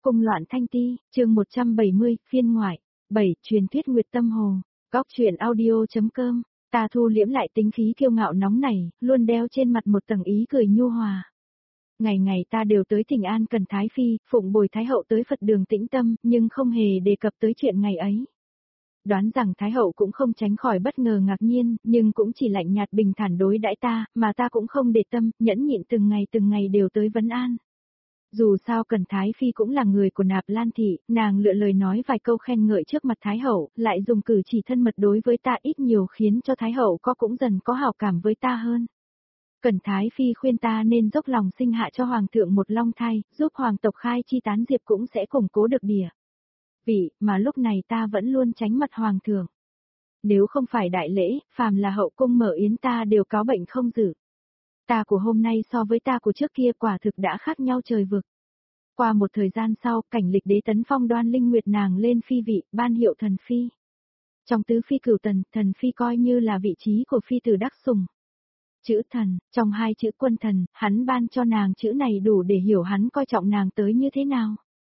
Cung loạn thanh ti, chương 170, phiên ngoại. 7. Truyền thuyết Nguyệt Tâm Hồ. Góc truyện audio.com. Ta thu liễm lại tính khí kiêu ngạo nóng này, luôn đeo trên mặt một tầng ý cười nhu hòa. Ngày ngày ta đều tới thỉnh an Cần Thái Phi, phụng bồi Thái Hậu tới Phật đường tĩnh tâm, nhưng không hề đề cập tới chuyện ngày ấy. Đoán rằng Thái Hậu cũng không tránh khỏi bất ngờ ngạc nhiên, nhưng cũng chỉ lạnh nhạt bình thản đối đãi ta, mà ta cũng không để tâm, nhẫn nhịn từng ngày đều tới vấn an. Dù sao Cần Thái Phi cũng là người của Nạp Lan Thị, nàng lựa lời nói vài câu khen ngợi trước mặt Thái Hậu, lại dùng cử chỉ thân mật đối với ta ít nhiều khiến cho Thái Hậu cũng dần có hảo cảm với ta hơn. Cần Thái Phi khuyên ta nên dốc lòng sinh hạ cho Hoàng thượng một long thai, giúp Hoàng tộc khai chi tán diệp cũng sẽ củng cố được địa vị, mà lúc này ta vẫn luôn tránh mặt Hoàng thượng. Nếu không phải đại lễ, phàm là hậu cung mở yến ta đều cáo bệnh không dự. Ta của hôm nay so với ta của trước kia quả thực đã khác nhau trời vực. Qua một thời gian sau, cảnh lịch đế tấn phong Đoan Linh Nguyệt nàng lên phi vị, ban hiệu thần phi. Trong tứ phi cửu tần, thần phi coi như là vị trí của phi tử đắc sủng. Chữ thần, trong hai chữ quân thần, hắn ban cho nàng chữ này đủ để hiểu hắn coi trọng nàng tới như thế nào.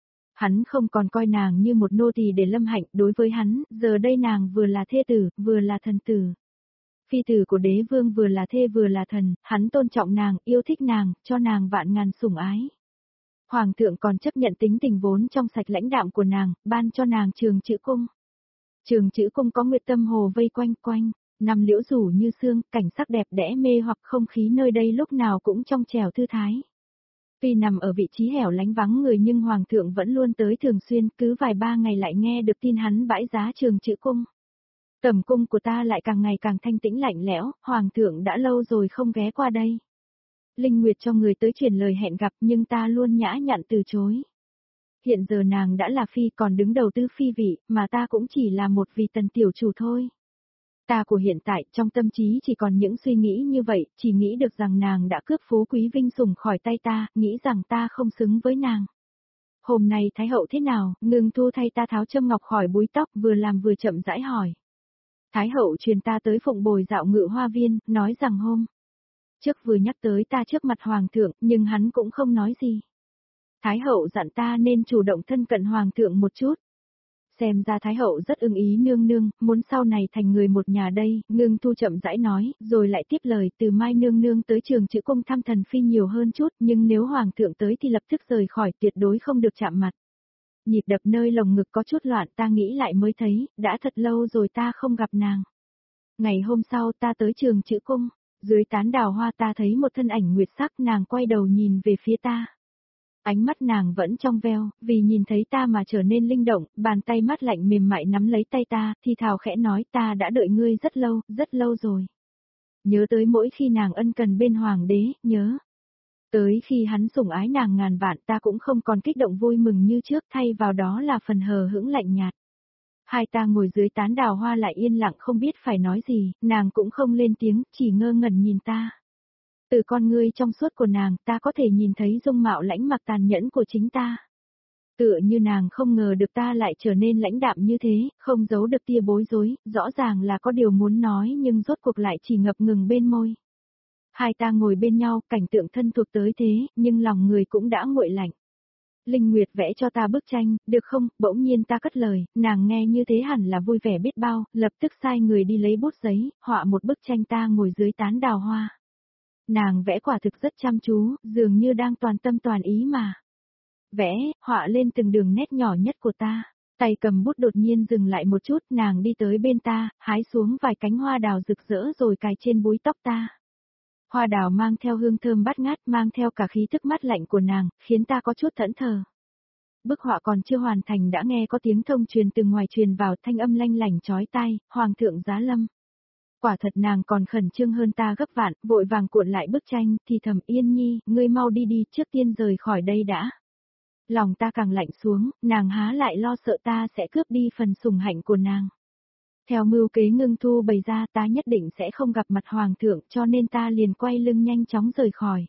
Hắn không còn coi nàng như một nô tỳ để lâm hạnh, đối với hắn, giờ đây nàng vừa là thê tử, vừa là thần tử. Phi tử của đế vương vừa là thê vừa là thần, hắn tôn trọng nàng, yêu thích nàng, cho nàng vạn ngàn sủng ái. Hoàng thượng còn chấp nhận tính tình vốn trong sạch lãnh đạm của nàng, ban cho nàng Trường Chữ Cung. Trường Chữ Cung có Nguyệt Tâm Hồ vây quanh, năm liễu rủ như sương, cảnh sắc đẹp đẽ mê hoặc không khí nơi đây lúc nào cũng trong trẻo thư thái. Tuy nằm ở vị trí hẻo lánh vắng người nhưng Hoàng thượng vẫn luôn tới thường xuyên, cứ vài ba ngày lại nghe được tin hắn bãi giá Trường Chữ Cung. Tẩm cung của ta lại càng ngày càng thanh tĩnh lạnh lẽo, Hoàng thượng đã lâu rồi không ghé qua đây. Linh Nguyệt cho người tới truyền lời hẹn gặp nhưng ta luôn nhã nhặn từ chối. Hiện giờ nàng đã là phi còn đứng đầu tứ phi vị, mà ta cũng chỉ là một vị tần tiểu chủ thôi. Ta của hiện tại trong tâm trí chỉ còn những suy nghĩ như vậy, chỉ nghĩ được rằng nàng đã cướp phú quý vinh sủng khỏi tay ta, nghĩ rằng ta không xứng với nàng. Hôm nay Thái Hậu thế nào, Ngưng Thu thay ta tháo châm ngọc khỏi búi tóc vừa làm vừa chậm rãi hỏi. Thái Hậu truyền ta tới phụng bồi dạo Ngự Hoa Viên, nói rằng hôm trước vừa nhắc tới ta trước mặt Hoàng thượng, nhưng hắn cũng không nói gì. Thái Hậu dặn ta nên chủ động thân cận Hoàng thượng một chút. Xem ra Thái Hậu rất ưng ý nương nương, muốn sau này thành người một nhà đây, Ngưng Thu chậm rãi nói, rồi lại tiếp lời từ mai nương nương tới Trường Chữ Cung thăm thần phi nhiều hơn chút, nhưng nếu Hoàng thượng tới thì lập tức rời khỏi, tuyệt đối không được chạm mặt. Nhịp đập nơi lồng ngực có chút loạn, ta nghĩ lại mới thấy, đã thật lâu rồi ta không gặp nàng. Ngày hôm sau ta tới Trường Chữ Cung, dưới tán đào hoa ta thấy một thân ảnh nguyệt sắc, nàng quay đầu nhìn về phía ta. Ánh mắt nàng vẫn trong veo, vì nhìn thấy ta mà trở nên linh động, bàn tay mát lạnh mềm mại nắm lấy tay ta, thì thào khẽ nói ta đã đợi ngươi rất lâu rồi. Nhớ tới mỗi khi nàng ân cần bên hoàng đế, nhớ. Tới khi hắn sủng ái nàng ngàn vạn ta cũng không còn kích động vui mừng như trước, thay vào đó là phần hờ hững lạnh nhạt. Hai ta ngồi dưới tán đào hoa lại yên lặng không biết phải nói gì, nàng cũng không lên tiếng, chỉ ngơ ngẩn nhìn ta. Từ con ngươi trong suốt của nàng ta có thể nhìn thấy dung mạo lãnh mặc tàn nhẫn của chính ta. Tựa như nàng không ngờ được ta lại trở nên lãnh đạm như thế, không giấu được tia bối rối, rõ ràng là có điều muốn nói nhưng rốt cuộc lại chỉ ngập ngừng bên môi. Hai ta ngồi bên nhau, cảnh tượng thân thuộc tới thế, nhưng lòng người cũng đã nguội lạnh. Linh Nguyệt vẽ cho ta bức tranh, được không? Bỗng nhiên ta cất lời, nàng nghe như thế hẳn là vui vẻ biết bao, lập tức sai người đi lấy bút giấy, họa một bức tranh ta ngồi dưới tán đào hoa. Nàng vẽ quả thực rất chăm chú, dường như đang toàn tâm toàn ý mà. Vẽ, họa lên từng đường nét nhỏ nhất của ta. Tay cầm bút đột nhiên dừng lại một chút, nàng đi tới bên ta, hái xuống vài cánh hoa đào rực rỡ rồi cài trên búi tóc ta. Hoa đào mang theo hương thơm bát ngát, mang theo cả khí thức mát lạnh của nàng, khiến ta có chút thẫn thờ. Bức họa còn chưa hoàn thành đã nghe có tiếng thông truyền từ ngoài truyền vào, thanh âm lanh lảnh chói tai, Hoàng thượng giá lâm. Quả thật nàng còn khẩn trương hơn ta gấp vạn, vội vàng cuộn lại bức tranh, thì thầm Yên Nhi, ngươi mau đi trước tiên rời khỏi đây đã. Lòng ta càng lạnh xuống, nàng há lại lo sợ ta sẽ cướp đi phần sủng hạnh của nàng. Theo mưu kế Ngưng Thu bày ra ta nhất định sẽ không gặp mặt Hoàng thượng cho nên ta liền quay lưng nhanh chóng rời khỏi.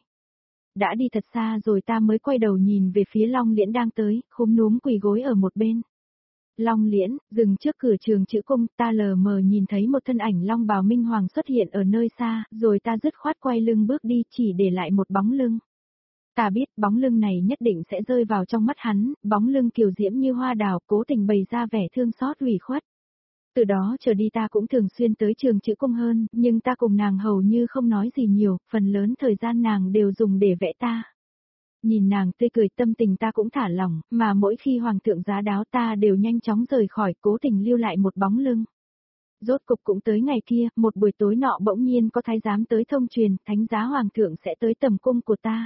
Đã đi thật xa rồi ta mới quay đầu nhìn về phía Long Liễn đang tới, khúm núm quỳ gối ở một bên. Long Liễn, dừng trước cửa Trường Chữ Cung, ta lờ mờ nhìn thấy một thân ảnh long bào minh hoàng xuất hiện ở nơi xa, rồi ta dứt khoát quay lưng bước đi chỉ để lại một bóng lưng. Ta biết bóng lưng này nhất định sẽ rơi vào trong mắt hắn, bóng lưng kiều diễm như hoa đào, cố tình bày ra vẻ thương xót ủy khuất. Từ đó trở đi ta cũng thường xuyên tới trường chữ cung hơn, nhưng ta cùng nàng hầu như không nói gì nhiều, phần lớn thời gian nàng đều dùng để vẽ ta. Nhìn nàng tươi cười tâm tình ta cũng thả lỏng, mà mỗi khi hoàng thượng giá đáo ta đều nhanh chóng rời khỏi, cố tình lưu lại một bóng lưng. Rốt cục cũng tới ngày kia, một buổi tối nọ bỗng nhiên có thái giám tới thông truyền, thánh giá hoàng thượng sẽ tới tầm cung của ta.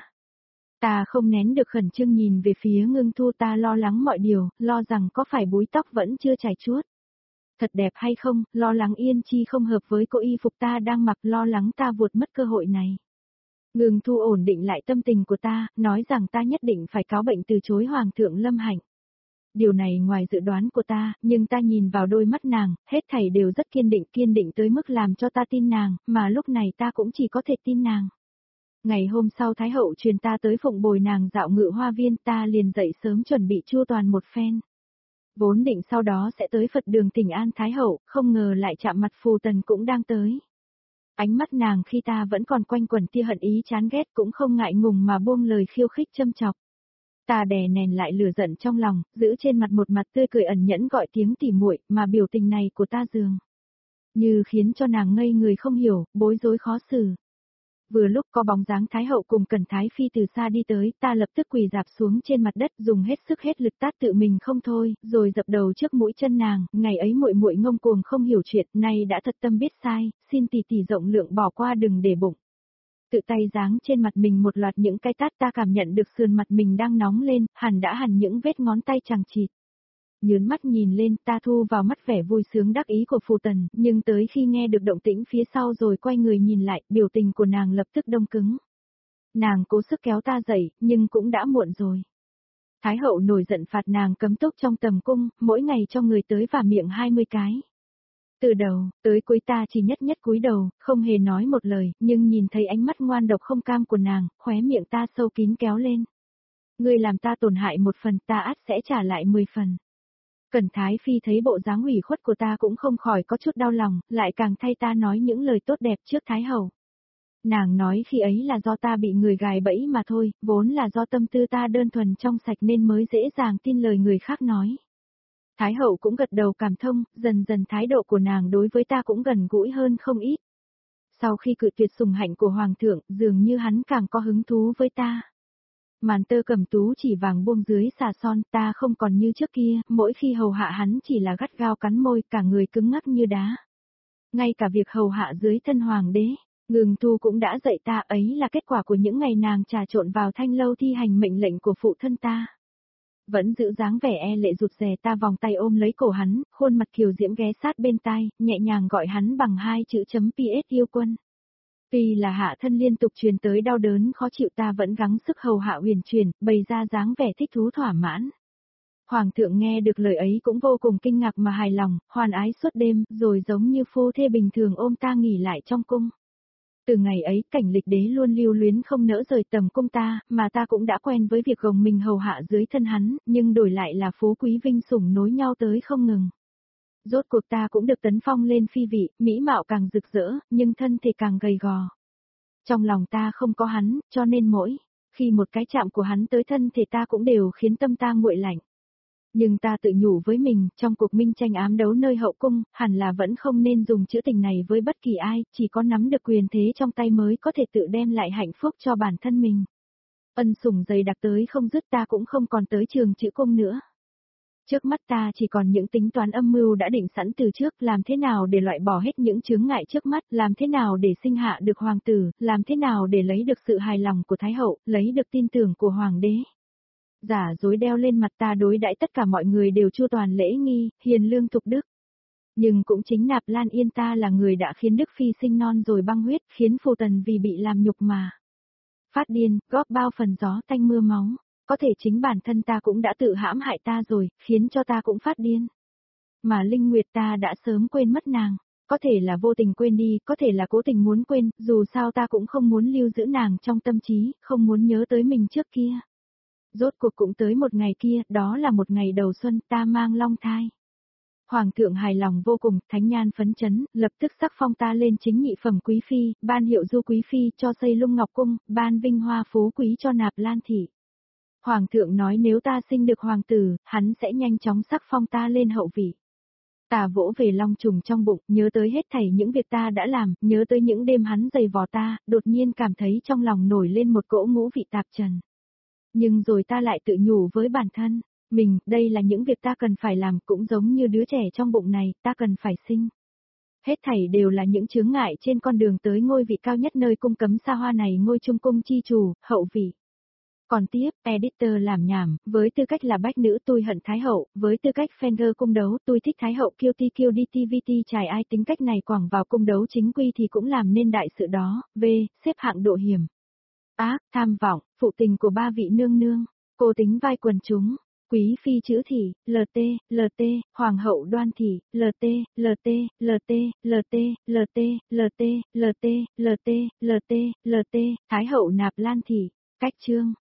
Ta không nén được khẩn trương nhìn về phía Ngưng Thu, ta lo lắng mọi điều, lo rằng có phải búi tóc vẫn chưa chải chuốt. Thật đẹp hay không, lo lắng Yên Chi không hợp với cô y phục ta đang mặc, lo lắng ta vụt mất cơ hội này. Ngưng Thu ổn định lại tâm tình của ta, nói rằng ta nhất định phải cáo bệnh từ chối Hoàng thượng Lâm Hạnh. Điều này ngoài dự đoán của ta, nhưng ta nhìn vào đôi mắt nàng, hết thảy đều rất kiên định tới mức làm cho ta tin nàng, mà lúc này ta cũng chỉ có thể tin nàng. Ngày hôm sau Thái hậu truyền ta tới phụng bồi nàng dạo ngự hoa viên, ta liền dậy sớm chuẩn bị chu toàn một phen. Vốn định sau đó sẽ tới Phật đường thỉnh an Thái hậu, không ngờ lại chạm mặt Phù Tần cũng đang tới. Ánh mắt nàng khi ta vẫn còn quanh quẩn tia hận ý chán ghét cũng không ngại ngùng mà buông lời khiêu khích châm chọc. Ta đè nén lại lửa giận trong lòng, giữ trên mặt một mặt tươi cười ẩn nhẫn gọi tiếng tỉ muội, mà biểu tình này của ta dường như khiến cho nàng ngây người không hiểu, bối rối khó xử. Vừa lúc có bóng dáng Thái hậu cùng Cẩn Thái Phi từ xa đi tới, ta lập tức quỳ dạp xuống trên mặt đất, dùng hết sức hết lực tát tự mình không thôi, rồi dập đầu trước mũi chân nàng, ngày ấy muội muội ngông cuồng không hiểu chuyện, nay đã thật tâm biết sai, xin tỷ tỷ rộng lượng bỏ qua đừng để bụng. Tự tay giáng trên mặt mình một loạt những cái tát, ta cảm nhận được sườn mặt mình đang nóng lên, đã hằn những vết ngón tay chằng chịt. Nhớn mắt nhìn lên, ta thu vào mắt vẻ vui sướng đắc ý của Phù Tần, nhưng tới khi nghe được động tĩnh phía sau rồi quay người nhìn lại, biểu tình của nàng lập tức đông cứng. Nàng cố sức kéo ta dậy, nhưng cũng đã muộn rồi. Thái hậu nổi giận phạt nàng cấm túc trong tầm cung, mỗi ngày cho người tới và miệng 20 cái. Từ đầu, tới cuối ta chỉ nhất cúi đầu, không hề nói một lời, nhưng nhìn thấy ánh mắt ngoan độc không cam của nàng, khóe miệng ta sâu kín kéo lên. Ngươi làm ta tổn hại một phần, ta ắt sẽ trả lại 10 phần. Cẩn Thái Phi thấy bộ dáng ủy khuất của ta cũng không khỏi có chút đau lòng, lại càng thay ta nói những lời tốt đẹp trước Thái hậu. Nàng nói khi ấy là do ta bị người gài bẫy mà thôi, vốn là do tâm tư ta đơn thuần trong sạch nên mới dễ dàng tin lời người khác nói. Thái hậu cũng gật đầu cảm thông, dần dần thái độ của nàng đối với ta cũng gần gũi hơn không ít. Sau khi cự tuyệt sủng hạnh của Hoàng thượng, dường như hắn càng có hứng thú với ta. Màn tơ cầm tú chỉ vàng buông dưới xà son, ta không còn như trước kia, mỗi khi hầu hạ hắn chỉ là gắt gao cắn môi, cả người cứng ngắc như đá. Ngay cả việc hầu hạ dưới thân hoàng đế, Ngưng Thu cũng đã dạy ta, ấy là kết quả của những ngày nàng trà trộn vào thanh lâu thi hành mệnh lệnh của phụ thân ta. Vẫn giữ dáng vẻ e lệ rụt rè, ta vòng tay ôm lấy cổ hắn, khuôn mặt kiều diễm ghé sát bên tai, nhẹ nhàng gọi hắn bằng 2 chữ chấm PS yêu quân. Tuy là hạ thân liên tục truyền tới đau đớn khó chịu, ta vẫn gắng sức hầu hạ huyền chuyển, bày ra dáng vẻ thích thú thỏa mãn. Hoàng thượng nghe được lời ấy cũng vô cùng kinh ngạc mà hài lòng, hoan ái suốt đêm, rồi giống như phu thê bình thường ôm ta nghỉ lại trong cung. Từ ngày ấy, Cảnh Lịch đế luôn lưu luyến không nỡ rời tầm cung ta, mà ta cũng đã quen với việc gồng mình hầu hạ dưới thân hắn, nhưng đổi lại là phú quý vinh sủng nối nhau tới không ngừng. Rốt cuộc ta cũng được tấn phong lên phi vị, mỹ mạo càng rực rỡ, nhưng thân thể càng gầy gò. Trong lòng ta không có hắn, cho nên mỗi khi một cái chạm của hắn tới thân thể ta cũng đều khiến tâm ta nguội lạnh. Nhưng ta tự nhủ với mình, trong cuộc minh tranh ám đấu nơi hậu cung, hẳn là vẫn không nên dùng chữ tình này với bất kỳ ai, chỉ có nắm được quyền thế trong tay mới có thể tự đem lại hạnh phúc cho bản thân mình. Ân sủng dày đặc tới không dứt, ta cũng không còn tới trường chữ cung nữa. Trước mắt ta chỉ còn những tính toán âm mưu đã định sẵn từ trước, làm thế nào để loại bỏ hết những chướng ngại trước mắt, làm thế nào để sinh hạ được hoàng tử, làm thế nào để lấy được sự hài lòng của Thái hậu, lấy được tin tưởng của hoàng đế. Giả dối đeo lên mặt ta, đối đãi tất cả mọi người đều chu toàn lễ nghi, hiền lương thục đức. Nhưng cũng chính Nạp Lan Yên ta là người đã khiến Đức Phi sinh non rồi băng huyết, khiến Phù Tần vì bị làm nhục mà phát điên, góp bao phần gió tanh mưa máu. Có thể chính bản thân ta cũng đã tự hãm hại ta rồi, khiến cho ta cũng phát điên. Mà Linh Nguyệt ta đã sớm quên mất nàng. Có thể là vô tình quên đi, có thể là cố tình muốn quên, dù sao ta cũng không muốn lưu giữ nàng trong tâm trí, không muốn nhớ tới mình trước kia. Rốt cuộc cũng tới một ngày kia, đó là một ngày đầu xuân, ta mang long thai. Hoàng thượng hài lòng vô cùng, thánh nhan phấn chấn, lập tức sắc phong ta lên chính nhị phẩm quý phi, ban hiệu du quý phi cho xây Lung Ngọc cung, ban vinh hoa phú quý cho Nạp Lan thị. Hoàng thượng nói nếu ta sinh được hoàng tử, hắn sẽ nhanh chóng sắc phong ta lên hậu vị. Ta vỗ về long trùng trong bụng, nhớ tới hết thảy những việc ta đã làm, nhớ tới những đêm hắn giày vò ta, đột nhiên cảm thấy trong lòng nổi lên một cỗ ngũ vị tạp trần. Nhưng rồi ta lại tự nhủ với bản thân, mình, đây là những việc ta cần phải làm, cũng giống như đứa trẻ trong bụng này, ta cần phải sinh. Hết thảy đều là những chướng ngại trên con đường tới ngôi vị cao nhất nơi cung cấm xa hoa này, ngôi trung cung chi chủ, hậu vị. Còn tiếp, editor làm nhảm, với tư cách là bách nữ tôi hận Thái hậu, với tư cách fanger cung đấu tôi thích Thái hậu kiêu ti kiêu đi tvt trải ai tính cách này quẳng vào cung đấu chính quy thì cũng làm nên đại sự đó, v, xếp hạng độ hiểm. Ác, tham vọng, phụ tình của ba vị nương nương, cô tính vai quần chúng, quý phi chữ thị, LT, hoàng hậu đoan thị, LT, Thái hậu Nạp Lan thị, cách chương.